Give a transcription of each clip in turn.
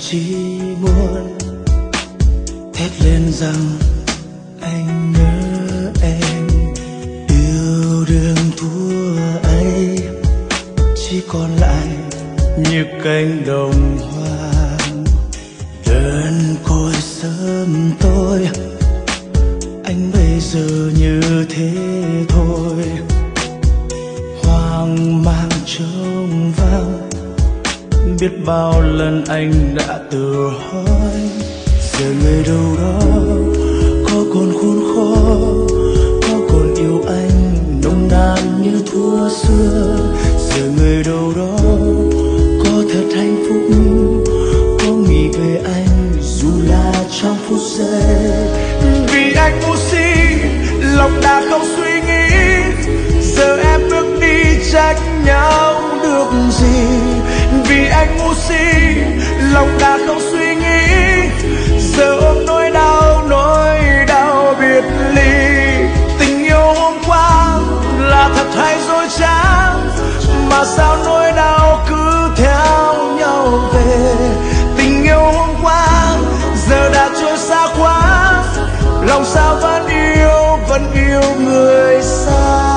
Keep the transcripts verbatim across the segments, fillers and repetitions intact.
chỉ muốn thét lên rằng anh nhớ em. Yêu đương thua ấy chỉ còn lại như cánh đồng hoang, đơn côi sớm tối. Anh bây giờ như thế thôi, hoang mang trống vắng. Biết bao lần anh đã tự hỏi, giờ người đâu đó có còn khốn khó, có còn yêu anh nồng nàn như thuở xưa. Giờ người đâu đó có thật hạnh phúc, có nghĩ về anh dù là trong phút giây. Vì anh ngu si, lòng đã không suy nghĩ, giờ em bước đi trách nhau được gì. Vì anh ngu si, lòng đã không suy nghĩ, giờ ôm nỗi đau, nỗi đau biệt ly. Tình yêu hôm qua là thật hay dối trá, mà sao nỗi đau cứ theo nhau về. Tình yêu hôm qua giờ đã trôi xa quá, lòng sao vẫn yêu, vẫn yêu người xa.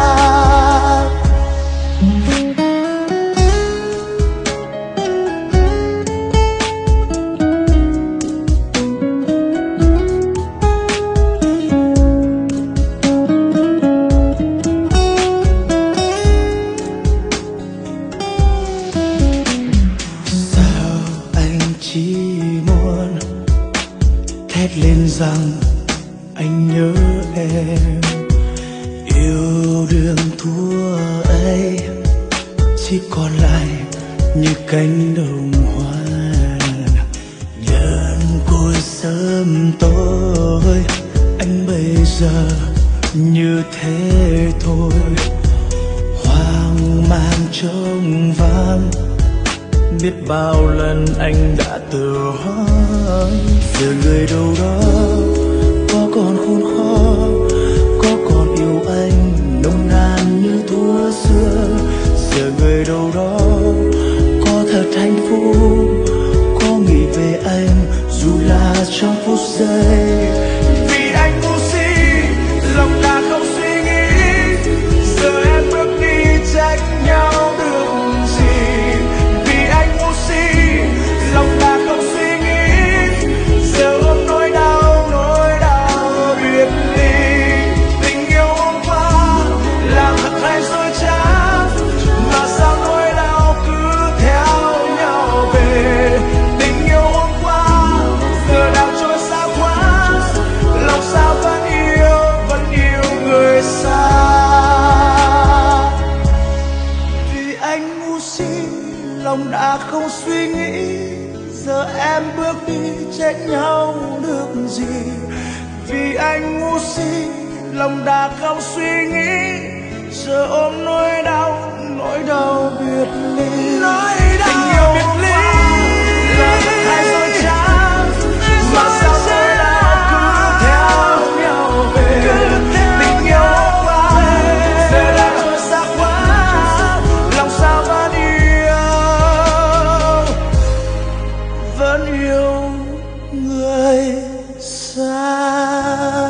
Lên rằng anh nhớ em. Yêu đương thua ấy chỉ còn lại như cánh đồng hoa, đơn côi sớm tối. Anh bây giờ như thế thôi, hoang mang trống vắng. Biết bao lần anh đã tự hỏi, giờ người đâu đó có còn khốn khó, có còn yêu anh nồng nàn như thuở xưa. Giờ người đâu đó có thật hạnh phúc, có nghĩ về anh dù là trong phút giây. Vì anh ngu si, lòng đã không suy nghĩ, giờ em bước đi trách nhau được gì. Vì anh ngu si, lòng đã không suy nghĩ, giờ ôm nỗi đau, nỗi đau biệt ly. Tình yêu hôm qua là thật hay dối trá, mà sao nỗi đau cứ theo nhau về. Tình yêu hôm qua giờ đã trôi xa quá, lòng sao vẫn yêu, vẫn yêu người xa. Vì anh ngu si, lòng đã không suy nghĩ, giờ em bước đi trách nhau được gì. Vì anh ngu si, lòng đã không suy nghĩ, giờ ôm nỗi đau, nỗi đau biệt ly. Nỗi đau tình yêu biệt ly là thật hay dối trá, mà sao nỗi đau cứ theo nhau về. Tình yêu hôm qua giờ đã trôi xa quá, lòng sao vẫn yêu, vẫn yêu người xa.